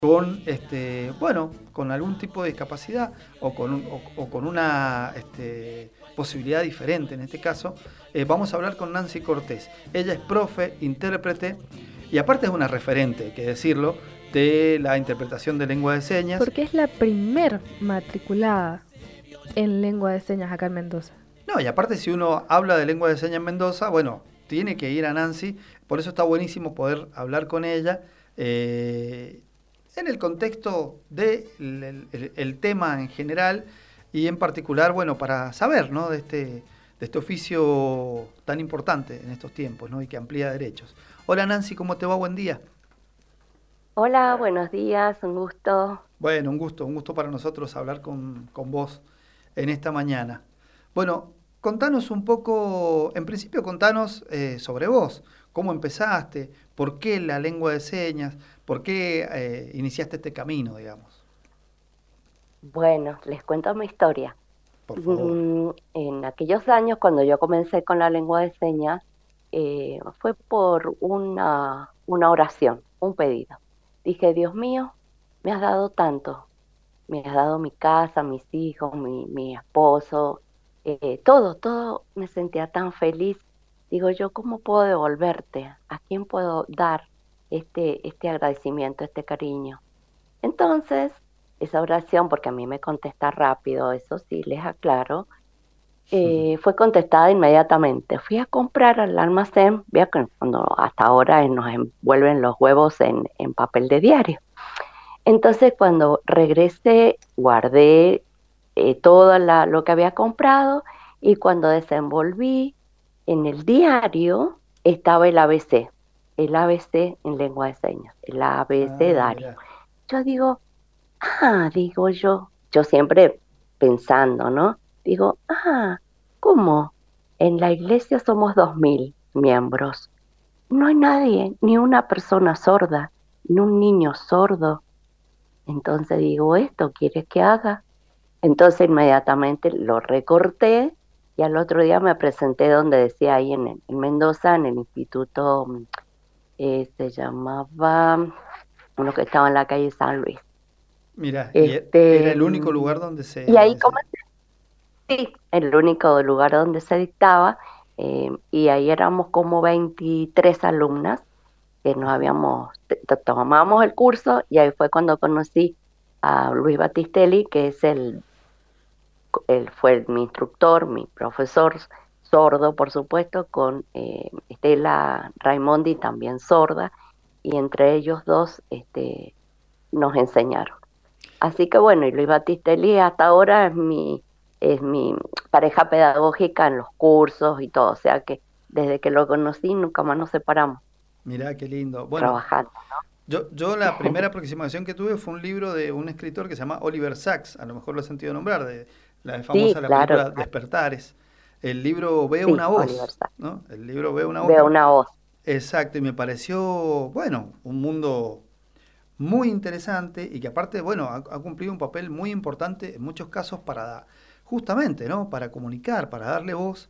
con bueno, con algún tipo de discapacidad o con una posibilidad diferente en este caso. Vamos a hablar con Nancy Cortés. Ella es profe, intérprete y aparte es una referente, hay que decirlo, de la interpretación de lengua de señas. Porque es la primer matriculada en lengua de señas acá en Mendoza. No, y aparte si uno habla de lengua de señas en Mendoza, bueno, tiene que ir a Nancy, por eso está buenísimo poder hablar con ella. En el contexto del el tema en general y en particular, bueno, para saber, ¿no? De este oficio tan importante en estos tiempos, ¿no? Y que amplía derechos. Hola Nancy, ¿cómo te va? Buen día. Hola, buenos días, un gusto. Bueno, un gusto para nosotros hablar con vos en esta mañana. Bueno, contanos un poco, en principio contanos sobre vos, cómo empezaste, por qué la lengua de señas, por qué iniciaste este camino, digamos. Bueno, les cuento mi historia. Por favor. En aquellos años, cuando yo comencé con la lengua de señas, fue por una oración, un pedido. Dije, Dios mío, me has dado tanto. Me has dado mi casa, mis hijos, mi esposo, todo. Me sentía tan feliz. Digo yo, ¿cómo puedo devolverte? ¿A quién puedo dar este agradecimiento, este cariño? Entonces, esa oración, porque a mí me contesta rápido, eso sí, les aclaro, fue contestada inmediatamente. Fui a comprar al almacén, vea que cuando hasta ahora nos envuelven los huevos en papel de diario. Entonces, cuando regresé, guardé todo lo que había comprado y cuando desenvolví en el diario estaba el ABC en lengua de señas, el Ah, abecedario. mirá. Yo digo yo siempre pensando, ¿no? Digo, ¿cómo? En la iglesia somos 2000 miembros. No hay nadie, ni una persona sorda, ni un niño sordo. Entonces digo, ¿esto quieres que haga? Entonces inmediatamente lo recorté y al otro día me presenté donde decía ahí en Mendoza, en el instituto, se llamaba, uno que estaba en la calle San Luis. Mirá, y era Este, el único lugar y ahí donde como se... sí, el único lugar donde se dictaba, y ahí éramos como 23 alumnas que nos Ajá. tomamos el curso y ahí fue cuando conocí a Luis Battistelli, que es él fue mi instructor, mi profesor sordo, por supuesto, con Estela Raimondi, también sorda, y entre ellos dos nos enseñaron. Así que bueno, y Luis Battistelli hasta ahora es mi pareja pedagógica en los cursos y todo, o sea que desde que lo conocí nunca más nos separamos Mirá, qué lindo. Bueno, trabajando. yo la primera aproximación que tuve fue un libro de un escritor que se llama Oliver Sacks, a lo mejor lo he sentido nombrar, de la Sí, famosa la claro, película Despertares. El libro Ve sí, una Oliver voz, Sacks. ¿no? El libro Ve una voz Veo una voz. exacto, y me pareció, bueno, un mundo muy interesante y que aparte, bueno, ha cumplido un papel muy importante en muchos casos para, justamente, ¿no? Para comunicar, para darle voz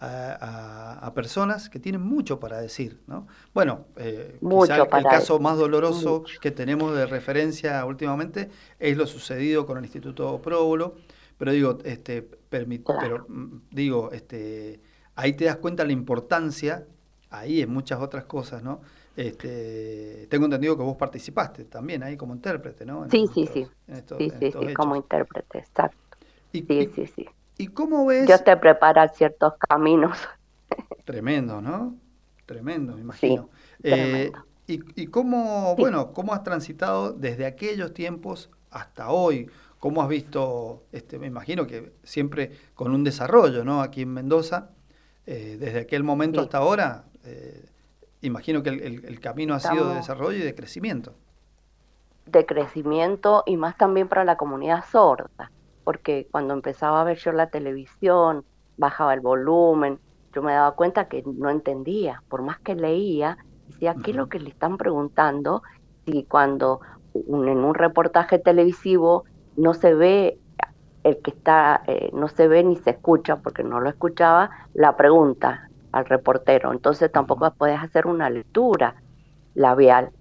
a personas que tienen mucho para decir, ¿no? Bueno, quizá Mucho el para caso decir, más doloroso mucho. que tenemos de referencia últimamente es lo sucedido con el Instituto Próbolo, pero digo, Claro. digo, ahí te das cuenta la importancia, ahí en muchas otras cosas, ¿no? Tengo entendido que vos participaste también ahí como intérprete, ¿no? Sí, sí, sí. Sí, En sí, estos sí, como hechos. intérprete, exacto. Y, Sí, y, sí, sí. y cómo Dios ves, te prepara ciertos caminos. tremendo, ¿no? Tremendo, me Sí, imagino. tremendo. Y cómo, Sí. bueno, cómo has transitado desde aquellos tiempos hasta hoy, cómo has visto, me imagino que siempre con un desarrollo, ¿no? Aquí en Mendoza, desde aquel momento Sí, hasta ahora, imagino que el camino ha sido de estamos desarrollo y de crecimiento. de crecimiento y más también para la comunidad sorda, porque cuando empezaba a ver yo la televisión, bajaba el volumen, yo me daba cuenta que no entendía, por más que leía, decía, ¿qué es lo Ujú. que le están preguntando? Si cuando en un reportaje televisivo no se ve el que está, no se ve ni se escucha, porque no lo escuchaba, la pregunta al reportero, entonces Ujú. tampoco puedes hacer una lectura labial.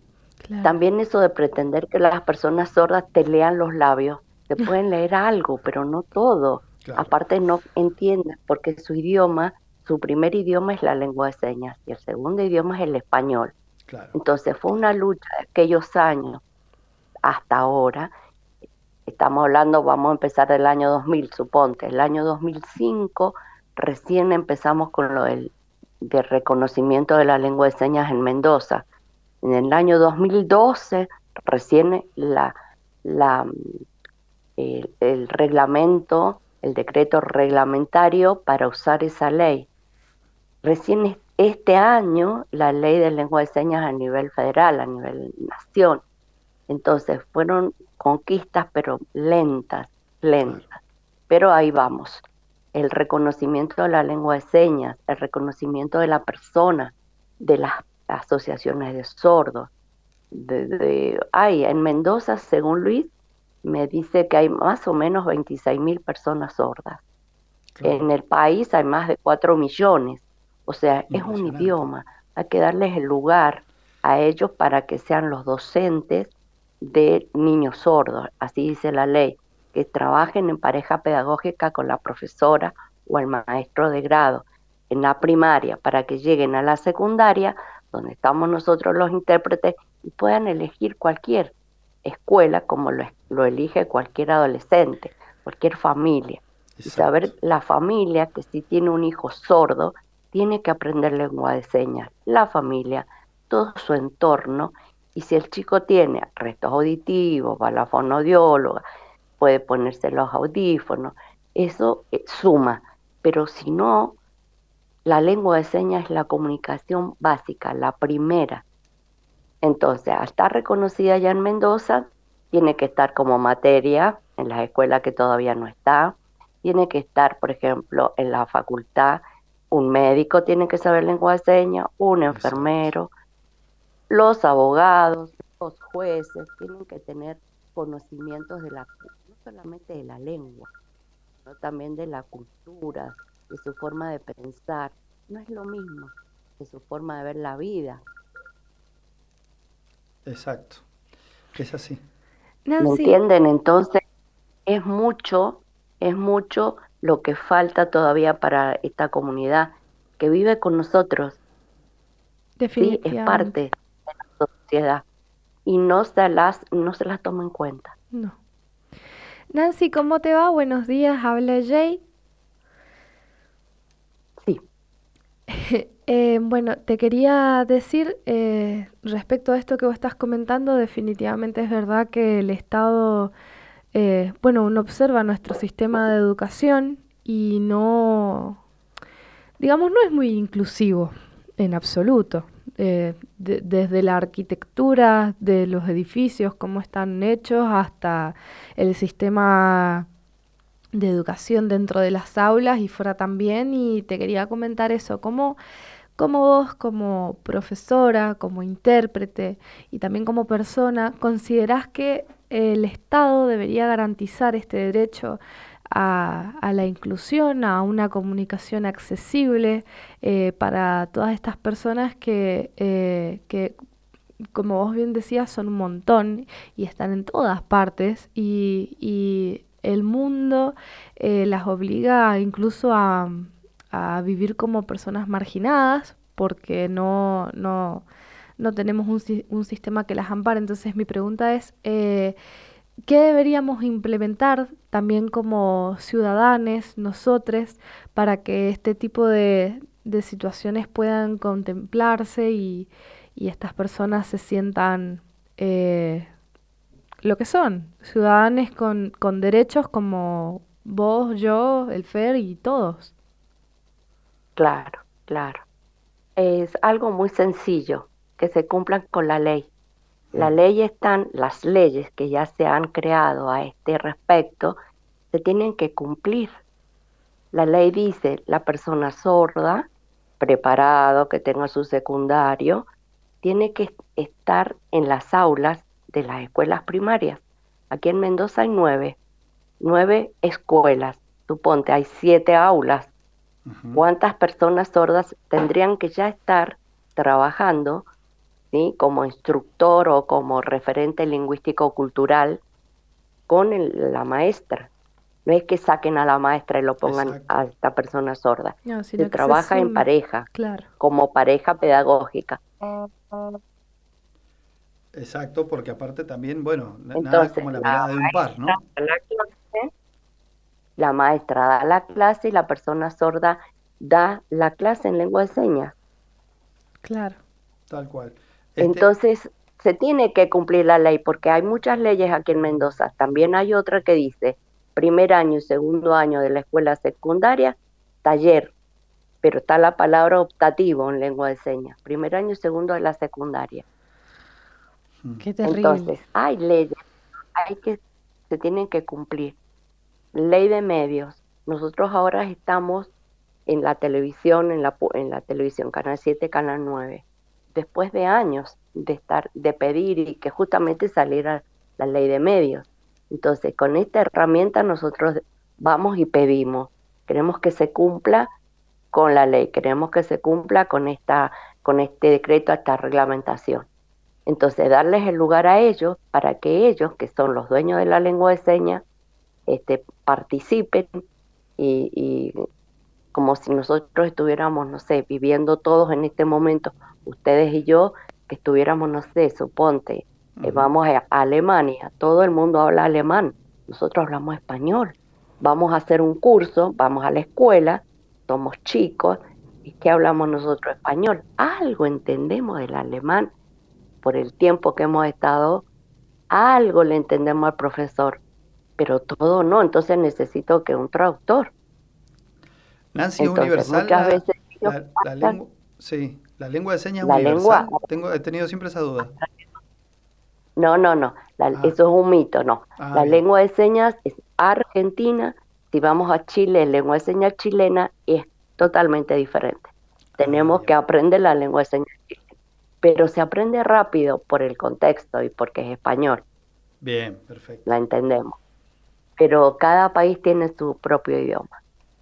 Claro. También eso de pretender que las personas sordas te lean los labios, te pueden leer algo, pero no todo. Claro, Aparte no entienden, porque su idioma, su primer idioma es la lengua de señas y el segundo idioma es el español. claro. Entonces fue una lucha de aquellos años hasta ahora. Estamos hablando, vamos a empezar del año 2000, suponte. El año 2005 recién empezamos con lo del reconocimiento de la lengua de señas en Mendoza. En el año 2012 recién la, el reglamento, el decreto reglamentario para usar esa ley. Recién este año la ley de lengua de señas a nivel federal, a nivel nación. Entonces fueron conquistas, pero lentas, Claro. lentas. Pero ahí vamos. El reconocimiento de la lengua de señas, el reconocimiento de la persona, de las asociaciones de sordos. En Mendoza, según Luis, me dice que hay más o menos 26.000 personas sordas. Claro. En el país hay más de 4 millones. O sea, es un Impresionante. idioma. Hay que darles el lugar a ellos para que sean los docentes de niños sordos, así dice la ley, que trabajen en pareja pedagógica con la profesora o el maestro de grado en la primaria para que lleguen a la secundaria, donde estamos nosotros los intérpretes, y puedan elegir cualquier escuela como lo elige cualquier adolescente, cualquier familia. Y Exacto. saber la familia que si tiene un hijo sordo, tiene que aprender lengua de señas, la familia, todo su entorno, y si el chico tiene restos auditivos, va a la fonoaudióloga, puede ponerse los audífonos, eso suma, pero si no, la lengua de señas es la comunicación básica, la primera. Entonces, al estar reconocida ya en Mendoza, tiene que estar como materia en las escuelas que todavía no está, tiene que estar, por ejemplo, en la facultad, un médico tiene que saber lengua de señas, un Exacto. enfermero, los abogados, los jueces tienen que tener conocimientos no solamente de la lengua, sino también de la cultura, de su forma de pensar. No es lo mismo que su forma de ver la vida. Exacto. Es así. ¿Me Nancy, entienden? Entonces es mucho lo que falta todavía para esta comunidad que vive con nosotros, ¿sí? Es parte definitivamente. de la sociedad y no se las toma en cuenta. No. Nancy, ¿cómo te va? Buenos días, habla Jay. Sí, Bueno, te quería decir respecto a esto que vos estás comentando, definitivamente es verdad que el Estado, bueno, uno observa nuestro sistema de educación y no, digamos, no es muy inclusivo en absoluto. Desde la arquitectura de los edificios, cómo están hechos, hasta el sistema de educación dentro de las aulas y fuera también. Y te quería comentar eso, cómo vos como profesora, como intérprete y también como persona, considerás que el Estado debería garantizar este derecho a la inclusión, a una comunicación accesible para todas estas personas que, como vos bien decías, son un montón y están en todas partes y el mundo las obliga incluso a vivir como personas marginadas porque no tenemos un sistema que las ampare. Entonces mi pregunta es, ¿qué deberíamos implementar también como ciudadanos, nosotros, para que este tipo de situaciones puedan contemplarse y estas personas se sientan lo que son, ciudadanos con derechos como vos, yo, el Fer y todos? claro, claro. Es algo muy sencillo, que se cumplan con la ley. Las leyes que ya se han creado a este respecto, se tienen que cumplir. La ley dice, la persona sorda, preparado, que tenga su secundario, tiene que estar en las aulas de las escuelas primarias. Aquí en Mendoza hay 9 escuelas. Suponte, hay 7 aulas. Ujú. ¿Cuántas personas sordas tendrían que ya estar trabajando ¿sí? Como instructor o como referente lingüístico-cultural con la maestra. No es que saquen a la maestra y lo pongan Exacto. a esta persona sorda. No, Se sino que se trabaja en sume. pareja, Claro. como pareja pedagógica. Exacto, porque aparte también, bueno, nada Entonces, como la mirada de un par, ¿no? la maestra da la clase y la persona sorda da la clase en lengua de señas. Claro. Tal cual. Entonces, se tiene que cumplir la ley porque hay muchas leyes aquí en Mendoza. También hay otra que dice primer año y segundo año de la escuela secundaria, taller, pero está la palabra optativo en lengua de señas. Primer año y segundo de la secundaria. Qué terrible. Entonces, hay leyes, se tienen que cumplir. Ley de medios. Nosotros ahora estamos en la televisión, en la televisión, Canal 7, Canal 9, después de años de pedir y que justamente saliera la ley de medios. Entonces, con esta herramienta nosotros vamos y pedimos. Queremos que se cumpla con la ley, queremos que se cumpla con este decreto, esta reglamentación. Entonces, darles el lugar a ellos para que ellos, que son los dueños de la lengua de señas, participen y como si nosotros estuviéramos, no sé, viviendo todos en este momento, ustedes y yo, que estuviéramos, no sé, suponte, vamos a Alemania, todo el mundo habla alemán, nosotros hablamos español, vamos a hacer un curso, vamos a la escuela, somos chicos, ¿y qué hablamos nosotros español? Algo entendemos del alemán por el tiempo que hemos estado, algo le entendemos al profesor, pero todo no, entonces necesito que un traductor. Nancy, es Entonces, universal muchas veces la lengua, sí, la lengua de señas es la universal. lengua, He tenido siempre esa duda. no, Ah, eso es un mito, no. La bien. lengua de señas es argentina, si vamos a Chile, lengua de señas chilena es totalmente diferente. Tenemos Bien. que aprender la lengua de señas chilena, pero se aprende rápido por el contexto y porque es español, Bien, perfecto. la entendemos. Pero cada país tiene su propio idioma.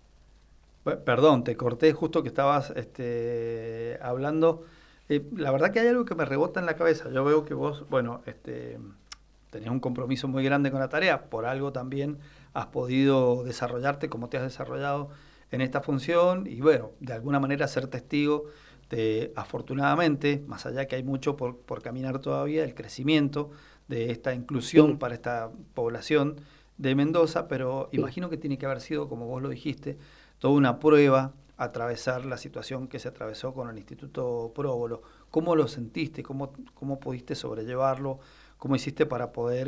Perdón, te corté justo que estabas hablando. La verdad que hay algo que me rebota en la cabeza. Yo veo que vos, bueno, tenés un compromiso muy grande con la tarea, por algo también has podido desarrollarte como te has desarrollado en esta función y bueno, de alguna manera ser testigo de, afortunadamente, más allá que hay mucho por caminar todavía, el crecimiento de esta inclusión Sí. para esta población de Mendoza, pero Sí. imagino que tiene que haber sido, como vos lo dijiste, toda una prueba atravesar la situación que se atravesó con el Instituto Próbolo. ¿Cómo lo sentiste? ¿Cómo pudiste sobrellevarlo? ¿Cómo hiciste para poder,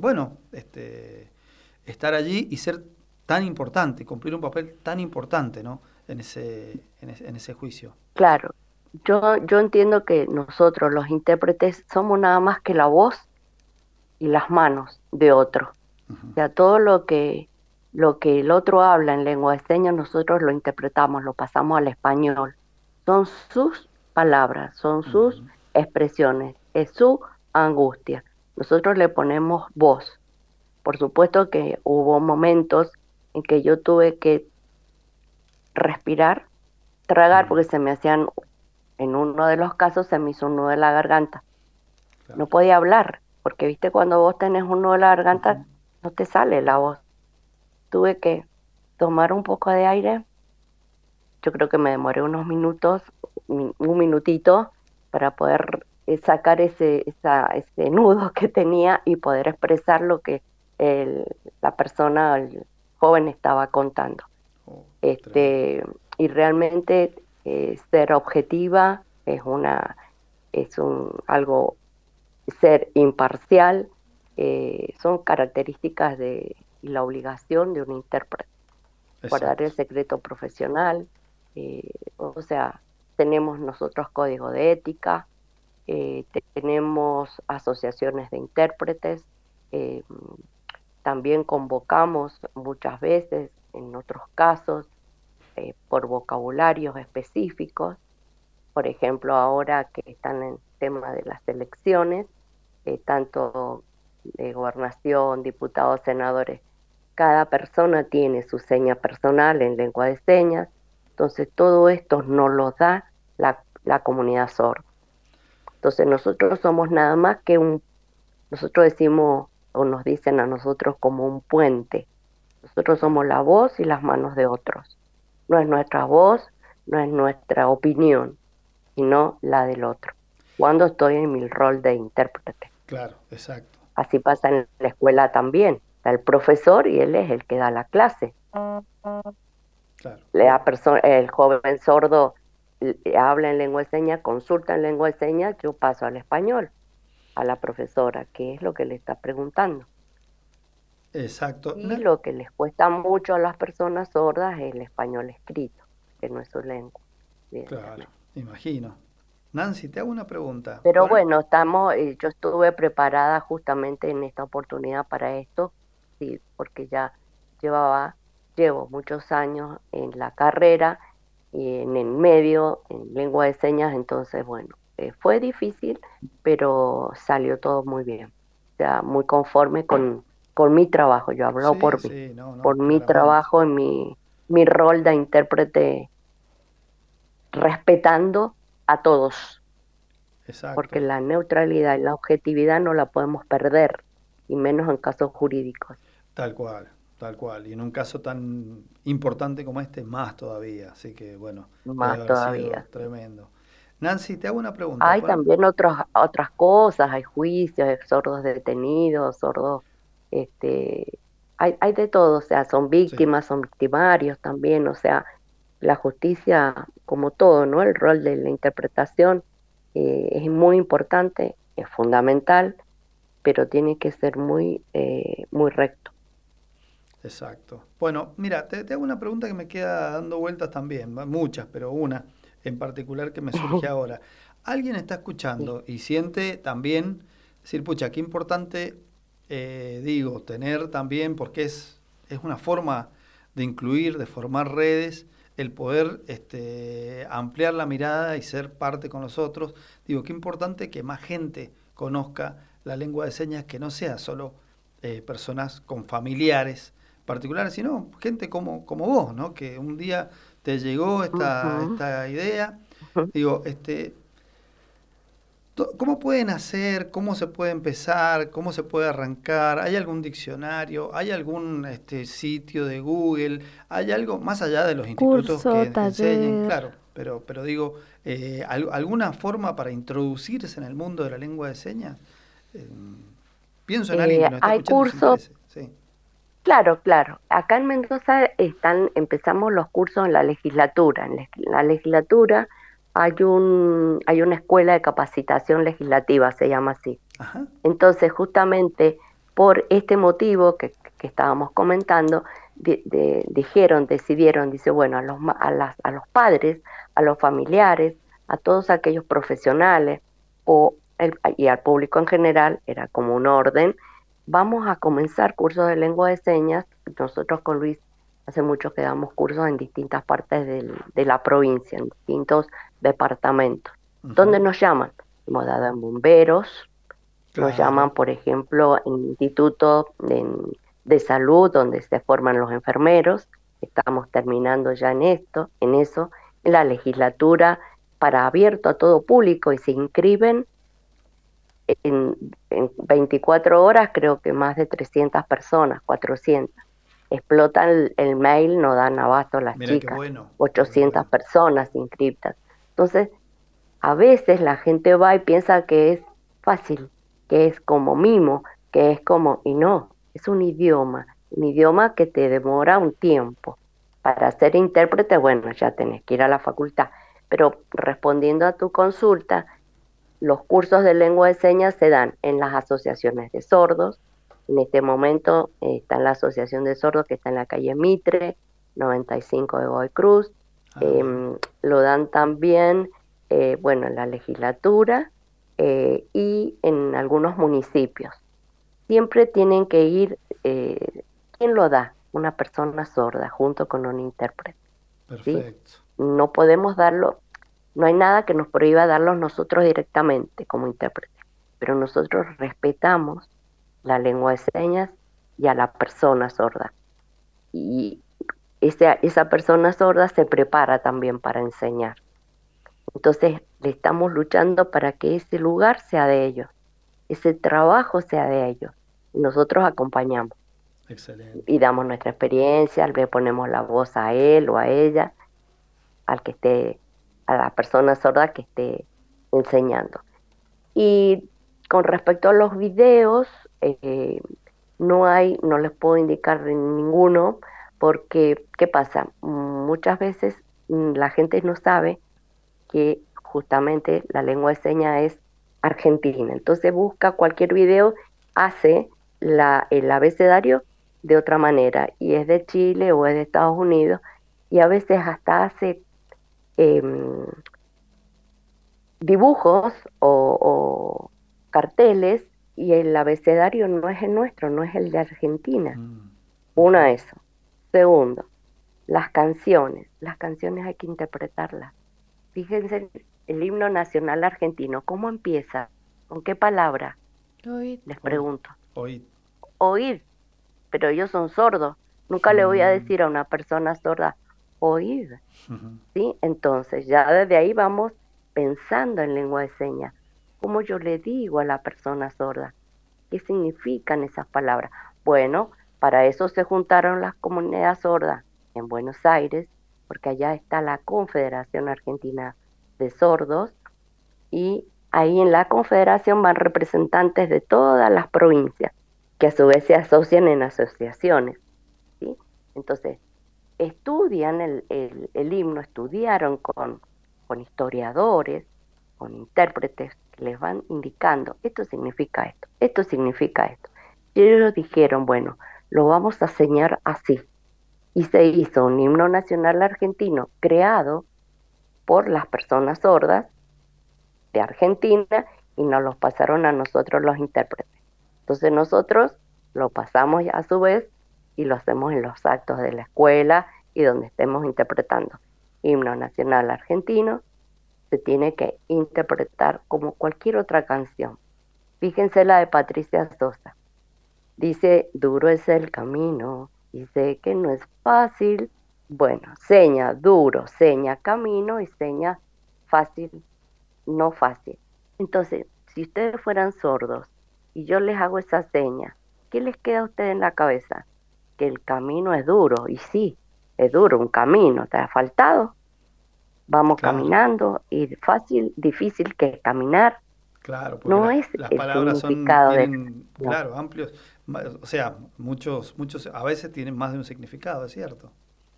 estar allí y ser tan importante, cumplir un papel tan importante, ¿no? en ese juicio? Claro, yo entiendo que nosotros los intérpretes somos nada más que la voz y las manos de otro. O sea, todo lo que el otro habla en lengua de señas, nosotros lo interpretamos, lo pasamos al español. Son sus palabras, son sus expresiones, es su angustia. Nosotros le ponemos voz. Por supuesto que hubo momentos en que yo tuve que respirar, tragar, porque en uno de los casos se me hizo un nudo de la garganta. Claro. No podía hablar, porque viste cuando vos tenés un nudo de la garganta, no te sale la voz. Tuve que tomar un poco de aire, yo creo que me demoré unos minutos, un minutito, para poder sacar ese nudo que tenía y poder expresar lo que la persona, el joven estaba contando. Y realmente ser objetiva algo, ser imparcial, son características y la obligación de un intérprete. Guardar el secreto profesional, o sea, tenemos nosotros código de ética, tenemos asociaciones de intérpretes, también convocamos muchas veces, en otros casos, por vocabularios específicos. Por ejemplo, ahora que están en el tema de las elecciones, tanto de gobernación, diputados, senadores, cada persona tiene su seña personal en lengua de señas, entonces todo esto nos lo da la comunidad sorda. Entonces nosotros somos nada más que nosotros decimos o nos dicen a nosotros como un puente. Nosotros somos la voz y las manos de otros. No es nuestra voz, no es nuestra opinión, sino la del otro. Cuando estoy en mi rol de intérprete. Claro, exacto. Así pasa en la escuela también. Está el profesor y él es el que da la clase. Claro. El joven sordo habla en lengua de señas, consulta en lengua de señas, yo paso al español, a la profesora, que es lo que le está preguntando. Exacto. Y lo que les cuesta mucho a las personas sordas es el español escrito, que no es su lengua. Claro, imagino. Nancy, te hago una pregunta. Pero bueno, yo estuve preparada justamente en esta oportunidad para esto, sí, porque ya llevo muchos años en la carrera y en el medio, en lengua de señas, entonces bueno, fue difícil, pero salió todo muy bien. O sea, muy conforme con mi trabajo, yo hablo Sí, por mí, sí, no, por mi claramente. trabajo, en mi rol de intérprete, respetando a todos. Exacto. Porque la neutralidad y la objetividad no la podemos perder, y menos en casos jurídicos. Tal cual, tal cual. Y en un caso tan importante como este, más todavía. Así que, bueno, Más debe haber todavía. sido tremendo. Nancy, te hago una pregunta. Hay también otras cosas, hay juicios, hay sordos detenidos, sordos, hay de todo, o sea, son víctimas, son victimarios también, o sea, la justicia, como todo, ¿no? El rol de la interpretación es muy importante, es fundamental, pero tiene que ser muy recto. Exacto. Bueno, mira, te hago una pregunta que me queda dando vueltas también, muchas, pero una en particular que me surge ahora. Alguien está escuchando y siente también decir, pucha, qué importante, digo, tener también, porque es una forma de incluir, de formar redes, el poder ampliar la mirada y ser parte con los otros. Digo, qué importante que más gente conozca la lengua de señas, que no sea solo personas con familiares particulares, sino gente como vos, ¿no? Que un día te llegó esta idea. Digo, ¿cómo pueden hacer? ¿Cómo se puede empezar? ¿Cómo se puede arrancar? ¿Hay algún diccionario? ¿Hay algún sitio de Google? ¿Hay algo más allá de los institutos que enseñen? Claro, pero digo, ¿alguna forma para introducirse en el mundo de la lengua de señas? Pienso en alguien que nos está hay escuchando y se cursos, interese. Sí. Claro. Acá en Mendoza empezamos los cursos en la legislatura. En la legislatura hay una escuela de capacitación legislativa, se llama así. Ajá. Entonces, justamente por este motivo que estábamos comentando, decidieron, dice, bueno, a los padres, a los familiares, a todos aquellos profesionales y al público en general, era como un orden. Vamos a comenzar cursos de lengua de señas. Nosotros con Luis hace mucho que damos cursos en distintas partes de la provincia, en distintos departamentos. ¿Dónde nos llaman? Hemos dado en bomberos, nos llaman, por ejemplo, en institutos de salud, donde se forman los enfermeros. Estamos terminando ya en eso. En la legislatura, para abierto a todo público, y se inscriben en 24 horas, creo que más de 300 personas, 400. Explotan el mail, no dan abasto las Mira, chicas. qué bueno, 800 personas inscritas. Entonces, a veces la gente va y piensa que es fácil, que es como mimo, y no, es un idioma que te demora un tiempo. Para ser intérprete, bueno, ya tenés que ir a la facultad. Pero respondiendo a tu consulta, los cursos de lengua de señas se dan en las asociaciones de sordos. En este momento está en la Asociación de Sordos, que está en la calle Mitre, 95 de Godoy Cruz. Lo dan también, en la legislatura y en algunos municipios. Siempre tienen que ir, ¿quién lo da? Una persona sorda junto con un intérprete. Perfecto. ¿Sí? No podemos darlo. No hay nada que nos prohíba darlos nosotros directamente como intérpretes, pero nosotros respetamos la lengua de señas y a la persona sorda. Y esa persona sorda se prepara también para enseñar. Entonces, Le estamos luchando para que ese lugar sea de ellos, ese trabajo sea de ellos. Y nosotros acompañamos Excelente. y damos nuestra experiencia, le ponemos la voz a él o a ella, al que esté, a la persona sorda que esté enseñando. Y con respecto a los videos, no les puedo indicar ninguno, porque, ¿qué pasa? Muchas veces la gente no sabe que justamente la lengua de señas es argentina. Entonces busca cualquier video, hace el abecedario de otra manera, y es de Chile o es de Estados Unidos, y a veces hasta hace em, dibujos o carteles, y el abecedario no es el nuestro, no es el de Argentina. Mm. Uno, eso. Segundo, las canciones hay que interpretarlas. Fíjense el himno nacional argentino, ¿cómo empieza? ¿Con qué palabra? Oíd. Les Hoy, pregunto. hoy. Oír, pero ellos son sordos. Nunca le voy a Mm. decir a una persona sorda, oír, Ujú. ¿sí? Entonces ya desde ahí vamos pensando en lengua de señas. ¿Cómo yo le digo a la persona sorda? ¿Qué significan esas palabras? Bueno, para eso se juntaron las comunidades sordas en Buenos Aires, porque allá está la Confederación Argentina de Sordos, y ahí en la confederación van representantes de todas las provincias, que a su vez se asocian en asociaciones, ¿sí? Entonces, estudian el himno, estudiaron con historiadores, con intérpretes, que les van indicando, esto significa esto. Y ellos dijeron, bueno, lo vamos a enseñar así. Y se hizo un himno nacional argentino creado por las personas sordas de Argentina, y nos los pasaron a nosotros los intérpretes. Entonces nosotros lo pasamos a su vez y lo hacemos en los actos de la escuela y donde estemos interpretando. Himno nacional argentino se tiene que interpretar como cualquier otra canción. Fíjense la de Patricia Sosa. Dice, duro es el camino y sé que no es fácil. Bueno, seña duro, seña camino y seña fácil, no fácil. Entonces, si ustedes fueran sordos y yo les hago esa seña, ¿qué les queda a ustedes en la cabeza? Que el camino es duro, y sí, es duro, un camino, está asfaltado, vamos Claro, caminando, y fácil, difícil que caminar, claro, porque no es las el palabras significado de esa tienen, canción. claro, amplios, o sea, muchos, a veces tienen más de un significado, es cierto.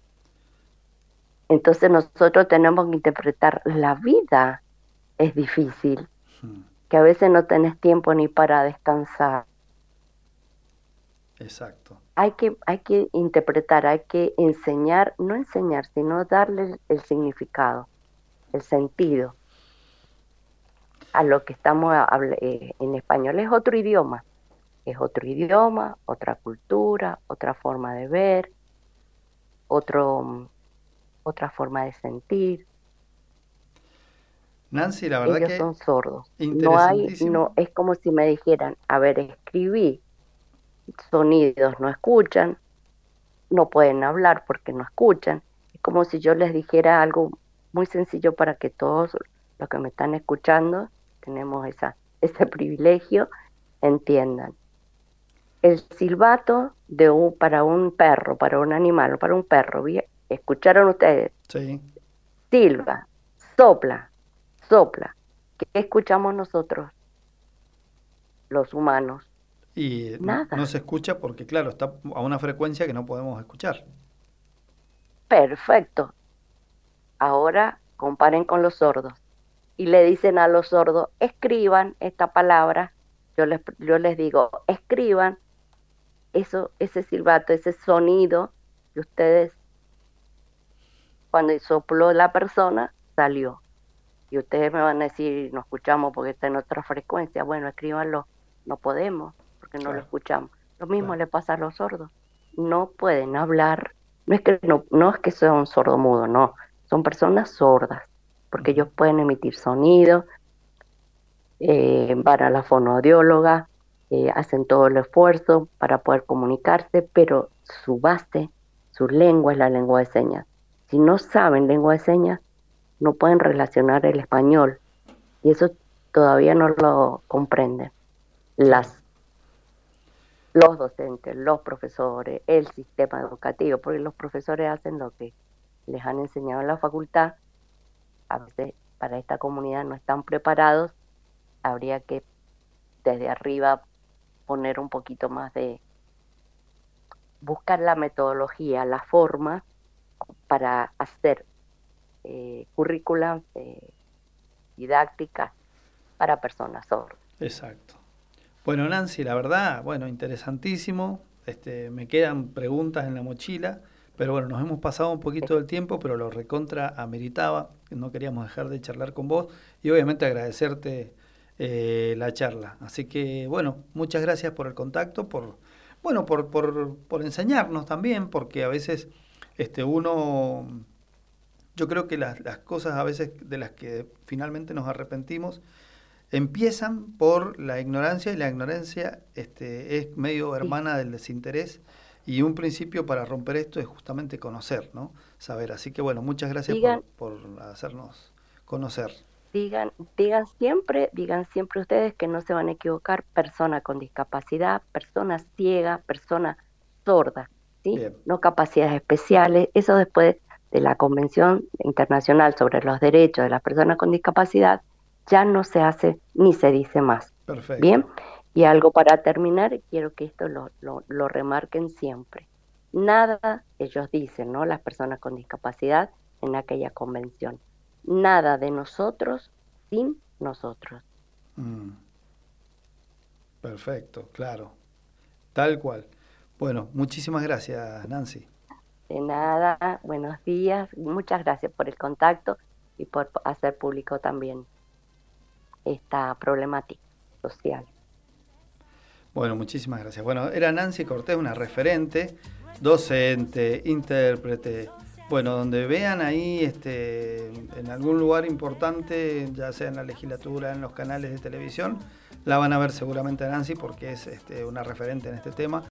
Entonces nosotros tenemos que interpretar la vida, es difícil, Mm. que a veces no tenés tiempo ni para descansar. Exacto. Hay que interpretar, hay que enseñar, no enseñar, sino darle el significado, el sentido a lo que estamos en español. Es otro idioma, otra cultura, otra forma de ver, otra forma de sentir. Nancy, la verdad Ellos que son sordos. No, interesantísimo. es como si me dijeran, a ver, escribí, sonidos no escuchan, no pueden hablar porque no escuchan. Es como si yo les dijera algo muy sencillo para que todos los que me están escuchando, tenemos ese privilegio, entiendan. El silbato para un perro, para un animal o para un perro, ¿bien? ¿Escucharon ustedes? Sí. Silba, sopla, sopla. ¿Qué escuchamos nosotros, los humanos? Y no Nada. se escucha porque, claro, está a una frecuencia que no podemos escuchar. Perfecto. Ahora comparen con los sordos y le dicen a los sordos, escriban esta palabra. Yo les digo, escriban ese silbato, ese sonido que ustedes, cuando sopló la persona, salió. Y ustedes me van a decir, no escuchamos porque está en otra frecuencia. Bueno, escríbanlo. No podemos porque no lo Claro, escuchamos. Lo mismo claro. le pasa a los sordos. No pueden hablar. No es que sean sordomudos, no. Son personas sordas porque Ujú. ellos pueden emitir sonido, van a la fonoaudióloga, hacen todo el esfuerzo para poder comunicarse, pero su base, su lengua es la lengua de señas. Si no saben lengua de señas, no pueden relacionar el español, Y eso todavía no lo comprenden Claro, los docentes, los profesores, el sistema educativo, porque los profesores hacen lo que les han enseñado en la facultad. A veces para esta comunidad no están preparados, habría que desde arriba poner un poquito más de, buscar la metodología, la forma para hacer currículas didácticas para personas sordas. exacto. Bueno, Nancy, la verdad, bueno, interesantísimo. Me quedan preguntas en la mochila, pero bueno, nos hemos pasado un poquito del tiempo, pero lo recontra ameritaba. No queríamos dejar de charlar con vos y obviamente agradecerte la charla. Así que, bueno, muchas gracias por el contacto, bueno, por enseñarnos también, porque a veces uno, yo creo que las cosas a veces de las que finalmente nos arrepentimos empiezan por la ignorancia y la ignorancia es medio Sí. hermana del desinterés y un principio para romper esto es justamente conocer, ¿no? Saber. Así que bueno, muchas gracias Digan, por hacernos conocer. digan siempre ustedes que no se van a equivocar, persona con discapacidad, persona ciega, persona sorda, ¿sí? Bien, No capacidades especiales. Eso después de la Convención Internacional sobre los Derechos de las Personas con Discapacidad ya no se hace ni se dice más. Bien, perfecto. y algo para terminar, quiero que esto lo remarquen siempre. Nada, ellos dicen, ¿no? Las personas con discapacidad en aquella convención. Nada de nosotros sin nosotros. Mm, perfecto, claro. Tal cual. Bueno, muchísimas gracias, Nancy. De nada, buenos días, muchas gracias por el contacto y por hacer público también esta problemática social. Bueno, muchísimas gracias. Bueno, era Nancy Cortés, una referente, docente, intérprete. Bueno, donde vean ahí en algún lugar importante, ya sea en la legislatura, en los canales de televisión, la van a ver seguramente a Nancy porque es una referente en este tema.